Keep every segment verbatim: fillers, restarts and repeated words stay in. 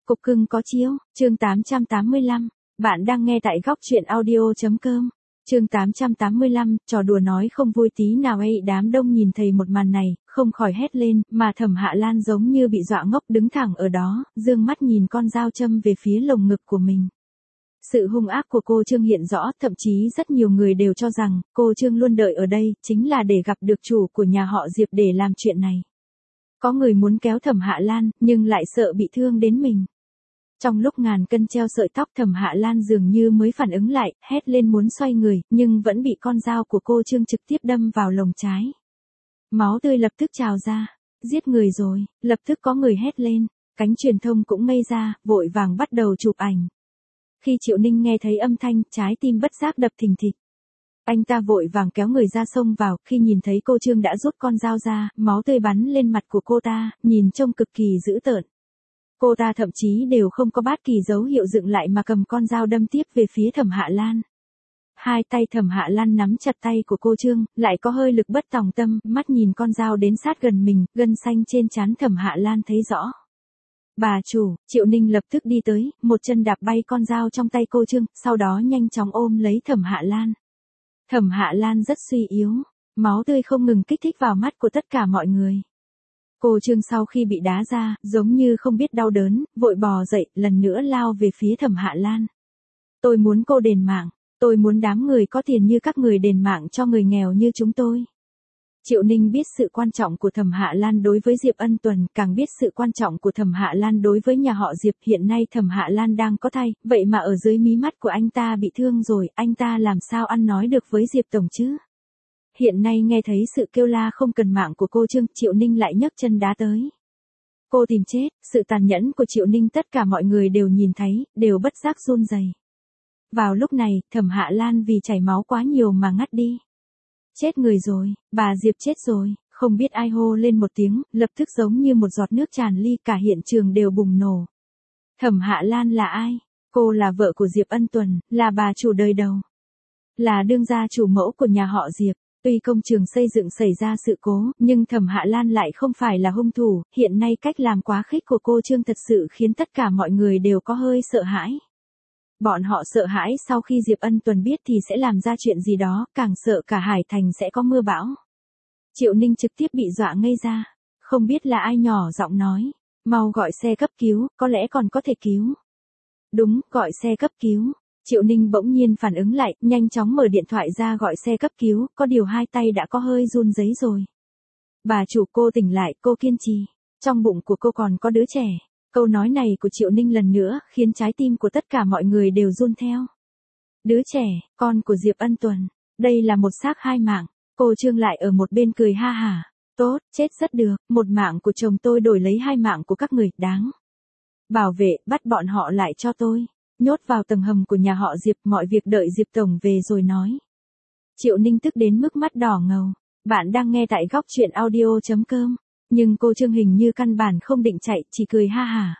Cục cưng có chiếu, chương tám trăm tám mươi lăm. Bạn đang nghe tại góc truyện audio.com. Chương tám trăm tám mươi lăm, trò đùa nói không vui tí nào ấy. Đám đông nhìn thấy một màn này, không khỏi hét lên, mà Thẩm Hạ Lan giống như bị dọa ngốc đứng thẳng ở đó, dương mắt nhìn con dao châm về phía lồng ngực của mình. Sự hung ác của cô Trương hiện rõ, thậm chí rất nhiều người đều cho rằng, cô Trương luôn đợi ở đây, chính là để gặp được chủ của nhà họ Diệp để làm chuyện này. Có người muốn kéo Thẩm Hạ Lan, nhưng lại sợ bị thương đến mình. Trong lúc ngàn cân treo sợi tóc, Thẩm Hạ Lan dường như mới phản ứng lại, hét lên muốn xoay người, nhưng vẫn bị con dao của cô Trương trực tiếp đâm vào lồng trái. Máu tươi lập tức trào ra. Giết người rồi, lập tức có người hét lên. Cánh truyền thông cũng ngây ra, vội vàng bắt đầu chụp ảnh. Khi Triệu Ninh nghe thấy âm thanh, trái tim bất giác đập thình thịch. Anh ta vội vàng kéo người ra xông vào, khi nhìn thấy cô Trương đã rút con dao ra, máu tươi bắn lên mặt của cô ta, nhìn trông cực kỳ dữ tợn. Cô ta thậm chí đều không có bất kỳ dấu hiệu dựng lại mà cầm con dao đâm tiếp về phía Thẩm Hạ Lan. Hai tay Thẩm Hạ Lan nắm chặt tay của cô Trương, lại có hơi lực bất tòng tâm, mắt nhìn con dao đến sát gần mình, gân xanh trên trán Thẩm Hạ Lan thấy rõ. Bà chủ, Triệu Ninh lập tức đi tới, một chân đạp bay con dao trong tay cô Trương, sau đó nhanh chóng ôm lấy Thẩm Hạ Lan. Thẩm Hạ Lan rất suy yếu, máu tươi không ngừng kích thích vào mắt của tất cả mọi người. Cô Trương sau khi bị đá ra, giống như không biết đau đớn, vội bò dậy, lần nữa lao về phía Thẩm Hạ Lan. Tôi muốn cô đền mạng, tôi muốn đám người có tiền như các người đền mạng cho người nghèo như chúng tôi. Triệu Ninh biết sự quan trọng của Thẩm Hạ Lan đối với Diệp Ân Tuần, càng biết sự quan trọng của Thẩm Hạ Lan đối với nhà họ Diệp. Hiện nay Thẩm Hạ Lan đang có thai, vậy mà ở dưới mí mắt của anh ta bị thương rồi, anh ta làm sao ăn nói được với Diệp Tổng chứ? Hiện nay nghe thấy sự kêu la không cần mạng của cô Trương, Triệu Ninh lại nhấc chân đá tới. Cô tìm chết, sự tàn nhẫn của Triệu Ninh tất cả mọi người đều nhìn thấy, đều bất giác run rẩy. Vào lúc này, Thẩm Hạ Lan vì chảy máu quá nhiều mà ngất đi. Chết người rồi, bà Diệp chết rồi, không biết ai hô lên một tiếng, lập tức giống như một giọt nước tràn ly, cả hiện trường đều bùng nổ. Thẩm Hạ Lan là ai? Cô là vợ của Diệp Ân Tuần, là bà chủ đời đầu. Là đương gia chủ mẫu của nhà họ Diệp. Tuy công trường xây dựng xảy ra sự cố, nhưng Thẩm Hạ Lan lại không phải là hung thủ. Hiện nay cách làm quá khích của cô Trương thật sự khiến tất cả mọi người đều có hơi sợ hãi. Bọn họ sợ hãi sau khi Diệp Ân Tuần biết thì sẽ làm ra chuyện gì đó, càng sợ cả Hải Thành sẽ có mưa bão. Triệu Ninh trực tiếp bị dọa ngây ra. Không biết là ai nhỏ giọng nói. Mau gọi xe cấp cứu, có lẽ còn có thể cứu. Đúng, gọi xe cấp cứu. Triệu Ninh bỗng nhiên phản ứng lại, nhanh chóng mở điện thoại ra gọi xe cấp cứu, có điều hai tay đã có hơi run rẩy rồi. Bà chủ, cô tỉnh lại, cô kiên trì. Trong bụng của cô còn có đứa trẻ. Câu nói này của Triệu Ninh lần nữa, khiến trái tim của tất cả mọi người đều run theo. Đứa trẻ, con của Diệp Ân Tuần. Đây là một xác hai mạng. Cô Trương lại ở một bên cười ha hả. Tốt, chết rất được, một mạng của chồng tôi đổi lấy hai mạng của các người, đáng. Bảo vệ, bắt bọn họ lại cho tôi. Nhốt vào tầng hầm của nhà họ Diệp, mọi việc đợi Diệp Tổng về rồi nói. Triệu Ninh tức đến mức mắt đỏ ngầu. Bạn đang nghe tại góc truyện audio.com. Nhưng cô Trương hình như căn bản không định chạy, chỉ cười ha hả.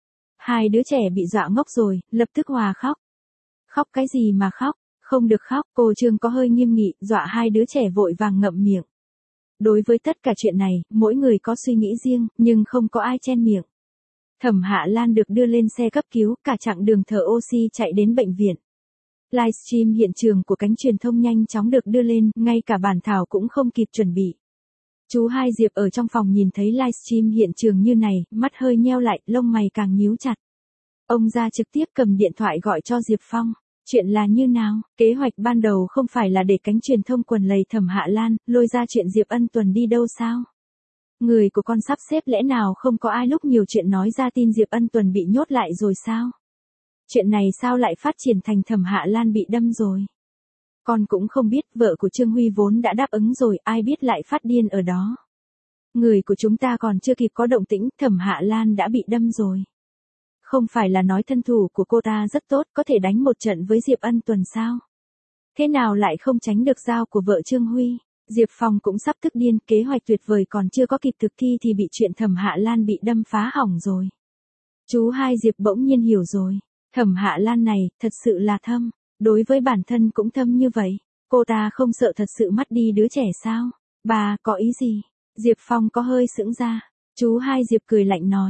Hai đứa trẻ bị dọa ngốc rồi, lập tức hòa khóc. Khóc cái gì mà khóc, không được khóc, cô Trương có hơi nghiêm nghị, dọa hai đứa trẻ vội vàng ngậm miệng. Đối với tất cả chuyện này, mỗi người có suy nghĩ riêng, nhưng không có ai chen miệng. Thẩm Hạ Lan được đưa lên xe cấp cứu, cả chặng đường thở oxy chạy đến bệnh viện. Livestream hiện trường của cánh truyền thông nhanh chóng được đưa lên, ngay cả bản thảo cũng không kịp chuẩn bị. Chú Hai Diệp ở trong phòng nhìn thấy livestream hiện trường như này, mắt hơi nheo lại, lông mày càng nhíu chặt. Ông ra trực tiếp cầm điện thoại gọi cho Diệp Phong. Chuyện là như nào? Kế hoạch ban đầu không phải là để cánh truyền thông quần lầy Thẩm Hạ Lan, lôi ra chuyện Diệp Ân Tuần đi đâu sao? Người của con sắp xếp lẽ nào không có ai lúc nhiều chuyện nói ra tin Diệp Ân Tuần bị nhốt lại rồi sao? Chuyện này sao lại phát triển thành Thẩm Hạ Lan bị đâm rồi? Con cũng không biết, vợ của Trương Huy vốn đã đáp ứng rồi, ai biết lại phát điên ở đó. Người của chúng ta còn chưa kịp có động tĩnh, Thẩm Hạ Lan đã bị đâm rồi. Không phải là nói thân thủ của cô ta rất tốt, có thể đánh một trận với Diệp Ân Tuần sao? Thế nào lại không tránh được dao của vợ Trương Huy? Diệp Phong cũng sắp tức điên, kế hoạch tuyệt vời còn chưa có kịp thực thi thì bị chuyện Thẩm Hạ Lan bị đâm phá hỏng rồi. Chú Hai Diệp bỗng nhiên hiểu rồi. Thẩm Hạ Lan này, thật sự là thâm. Đối với bản thân cũng thâm như vậy. Cô ta không sợ thật sự mất đi đứa trẻ sao? Bà, có ý gì? Diệp Phong có hơi sững ra. Chú Hai Diệp cười lạnh nói.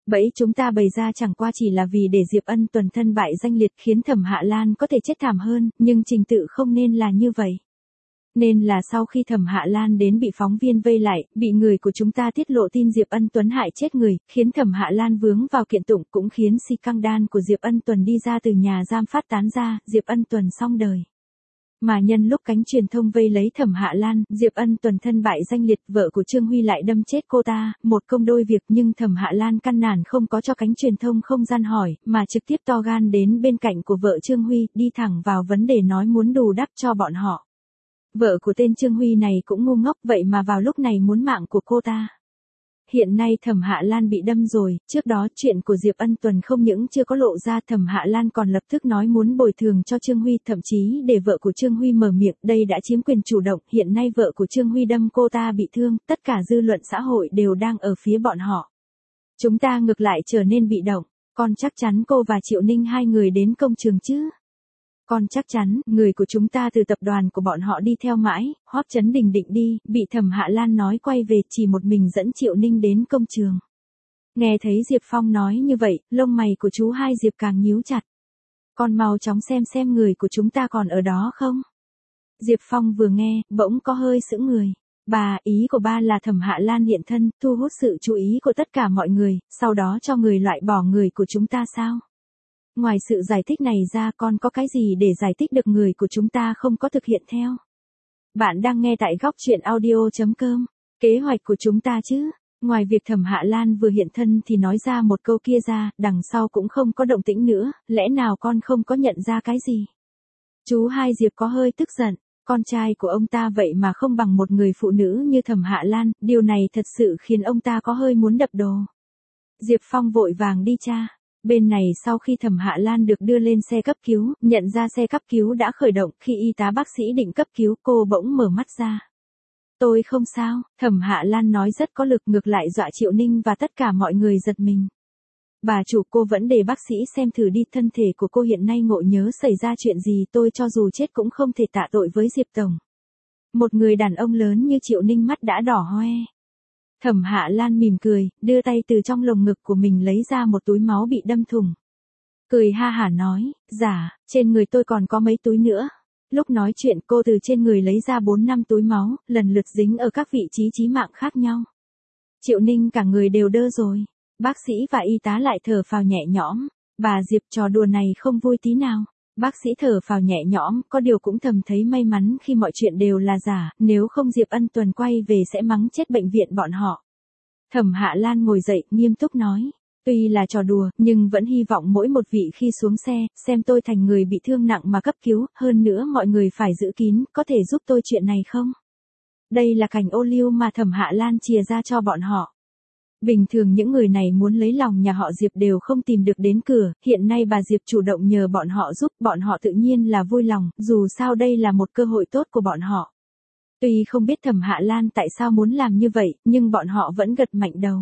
Bẫy chúng ta bày ra chẳng qua chỉ là vì để Diệp Ân Tuần thân bại danh liệt khiến Thẩm Hạ Lan có thể chết thảm hơn, nhưng trình tự không nên là như vậy. Nên là sau khi Thẩm Hạ Lan đến bị phóng viên vây lại, bị người của chúng ta tiết lộ tin Diệp Ân Tuấn hại chết người, khiến Thẩm Hạ Lan vướng vào kiện tụng, cũng khiến si căng đan của Diệp Ân Tuần đi ra từ nhà giam phát tán ra, Diệp Ân Tuần xong đời. Mà nhân lúc cánh truyền thông vây lấy Thẩm Hạ Lan, Diệp Ân Tuần thân bại danh liệt, vợ của Trương Huy lại đâm chết cô ta, một công đôi việc, nhưng Thẩm Hạ Lan căn nản không có cho cánh truyền thông không gian hỏi, mà trực tiếp to gan đến bên cạnh của vợ Trương Huy, đi thẳng vào vấn đề nói muốn bù đắp cho bọn họ. Vợ của tên Trương Huy này cũng ngu ngốc, vậy mà vào lúc này muốn mạng của cô ta. Hiện nay Thẩm Hạ Lan bị đâm rồi, trước đó chuyện của Diệp Ân Tuần không những chưa có lộ ra, Thẩm Hạ Lan còn lập tức nói muốn bồi thường cho Trương Huy, thậm chí để vợ của Trương Huy mở miệng, đây đã chiếm quyền chủ động, hiện nay vợ của Trương Huy đâm cô ta bị thương, tất cả dư luận xã hội đều đang ở phía bọn họ. Chúng ta ngược lại trở nên bị động, con chắc chắn cô và Triệu Ninh hai người đến công trường chứ? Con chắc chắn, người của chúng ta từ tập đoàn của bọn họ đi theo mãi, hót chấn đình định đi, bị Thẩm Hạ Lan nói quay về, chỉ một mình dẫn Triệu Ninh đến công trường. Nghe thấy Diệp Phong nói như vậy, lông mày của chú hai Diệp càng nhíu chặt. Con mau chóng xem xem người của chúng ta còn ở đó không? Diệp Phong vừa nghe, bỗng có hơi sững người. Bà, ý của ba là Thẩm Hạ Lan hiện thân, thu hút sự chú ý của tất cả mọi người, sau đó cho người loại bỏ người của chúng ta sao? Ngoài sự giải thích này ra, con có cái gì để giải thích được người của chúng ta không có thực hiện theo? Bạn đang nghe tại góc truyện audio chấm com. Kế hoạch của chúng ta chứ? Ngoài việc Thẩm Hạ Lan vừa hiện thân thì nói ra một câu kia ra, đằng sau cũng không có động tĩnh nữa, lẽ nào con không có nhận ra cái gì? Chú hai Diệp có hơi tức giận, con trai của ông ta vậy mà không bằng một người phụ nữ như Thẩm Hạ Lan, điều này thật sự khiến ông ta có hơi muốn đập đồ. Diệp Phong vội vàng đi tra. Bên này sau khi Thẩm Hạ Lan được đưa lên xe cấp cứu, nhận ra xe cấp cứu đã khởi động, khi y tá bác sĩ định cấp cứu, cô bỗng mở mắt ra. Tôi không sao, Thẩm Hạ Lan nói rất có lực, ngược lại dọa Triệu Ninh và tất cả mọi người giật mình. Bà chủ, cô vẫn để bác sĩ xem thử đi, thân thể của cô hiện nay ngộ nhớ xảy ra chuyện gì, tôi cho dù chết cũng không thể tạ tội với Diệp Tổng. Một người đàn ông lớn như Triệu Ninh mắt đã đỏ hoe. Thẩm Hạ Lan mỉm cười, đưa tay từ trong lồng ngực của mình lấy ra một túi máu bị đâm thủng. Cười ha hả nói, dạ, trên người tôi còn có mấy túi nữa. Lúc nói chuyện cô từ trên người lấy ra bốn năm túi máu, lần lượt dính ở các vị trí chí mạng khác nhau. Triệu Ninh cả người đều đơ rồi. Bác sĩ và y tá lại thở phào nhẹ nhõm. Bà Diệp, trò đùa này không vui tí nào. Bác sĩ thở phào nhẹ nhõm, có điều cũng thầm thấy may mắn khi mọi chuyện đều là giả, nếu không Diệp Ân Tuần quay về sẽ mắng chết bệnh viện bọn họ. Thẩm Hạ Lan ngồi dậy, nghiêm túc nói, tuy là trò đùa, nhưng vẫn hy vọng mỗi một vị khi xuống xe, xem tôi thành người bị thương nặng mà cấp cứu, hơn nữa mọi người phải giữ kín, có thể giúp tôi chuyện này không? Đây là cành ô liu mà Thẩm Hạ Lan chìa ra cho bọn họ. Bình thường những người này muốn lấy lòng nhà họ Diệp đều không tìm được đến cửa, hiện nay bà Diệp chủ động nhờ bọn họ giúp, bọn họ tự nhiên là vui lòng, dù sao đây là một cơ hội tốt của bọn họ. Tuy không biết Thẩm Hạ Lan tại sao muốn làm như vậy, nhưng bọn họ vẫn gật mạnh đầu.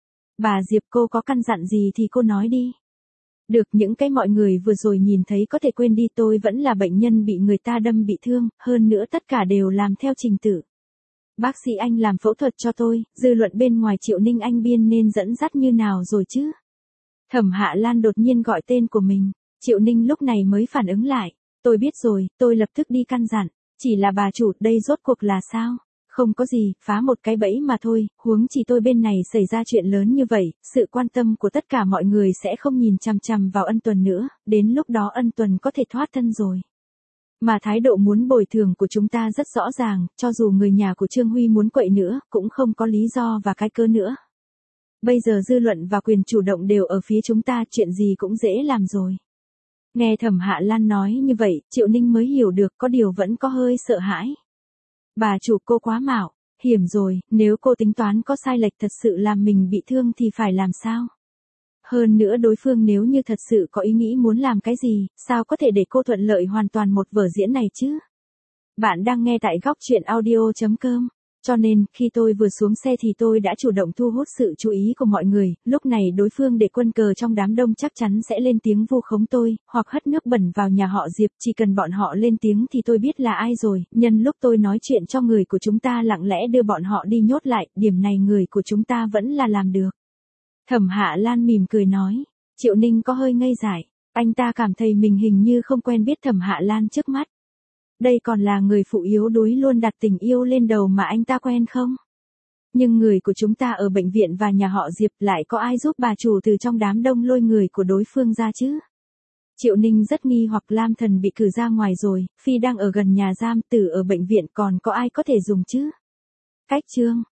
Bà Diệp, cô có căn dặn gì thì cô nói đi. Được, những cái mọi người vừa rồi nhìn thấy có thể quên đi, tôi vẫn là bệnh nhân bị người ta đâm bị thương, hơn nữa tất cả đều làm theo trình tự. Bác sĩ anh làm phẫu thuật cho tôi, dư luận bên ngoài Triệu Ninh anh biên nên dẫn dắt như nào rồi chứ? Thẩm Hạ Lan đột nhiên gọi tên của mình, Triệu Ninh lúc này mới phản ứng lại. Tôi biết rồi, tôi lập tức đi căn dặn. Chỉ là bà chủ, đây rốt cuộc là sao? Không có gì, phá một cái bẫy mà thôi, huống chỉ tôi bên này xảy ra chuyện lớn như vậy, sự quan tâm của tất cả mọi người sẽ không nhìn chằm chằm vào Ân Tuần nữa, đến lúc đó Ân Tuần có thể thoát thân rồi. Mà thái độ muốn bồi thường của chúng ta rất rõ ràng, cho dù người nhà của Trương Huy muốn quậy nữa, cũng không có lý do và cái cớ nữa. Bây giờ dư luận và quyền chủ động đều ở phía chúng ta, chuyện gì cũng dễ làm rồi. Nghe Thẩm Hạ Lan nói như vậy, Triệu Ninh mới hiểu được, có điều vẫn có hơi sợ hãi. Bà chủ, cô quá mạo, hiểm rồi, nếu cô tính toán có sai lệch thật sự làm mình bị thương thì phải làm sao? Hơn nữa đối phương nếu như thật sự có ý nghĩ muốn làm cái gì, sao có thể để cô thuận lợi hoàn toàn một vở diễn này chứ? Bạn đang nghe tại góc truyện audio chấm com. Cho nên, khi tôi vừa xuống xe thì tôi đã chủ động thu hút sự chú ý của mọi người, lúc này đối phương để quân cờ trong đám đông chắc chắn sẽ lên tiếng vu khống tôi, hoặc hất nước bẩn vào nhà họ Diệp, chỉ cần bọn họ lên tiếng thì tôi biết là ai rồi, nhân lúc tôi nói chuyện cho người của chúng ta lặng lẽ đưa bọn họ đi nhốt lại, điểm này người của chúng ta vẫn là làm được. Thẩm Hạ Lan mỉm cười nói. Triệu Ninh có hơi ngây dại, anh ta cảm thấy mình hình như không quen biết Thẩm Hạ Lan trước mắt. Đây còn là người phụ yếu đuối luôn đặt tình yêu lên đầu mà anh ta quen không? Nhưng người của chúng ta ở bệnh viện và nhà họ Diệp lại có ai giúp bà chủ từ trong đám đông lôi người của đối phương ra chứ? Triệu Ninh rất nghi hoặc Lam Thần bị cử ra ngoài rồi, Phi đang ở gần nhà giam, Tử ở bệnh viện còn có ai có thể dùng chứ? Cách chương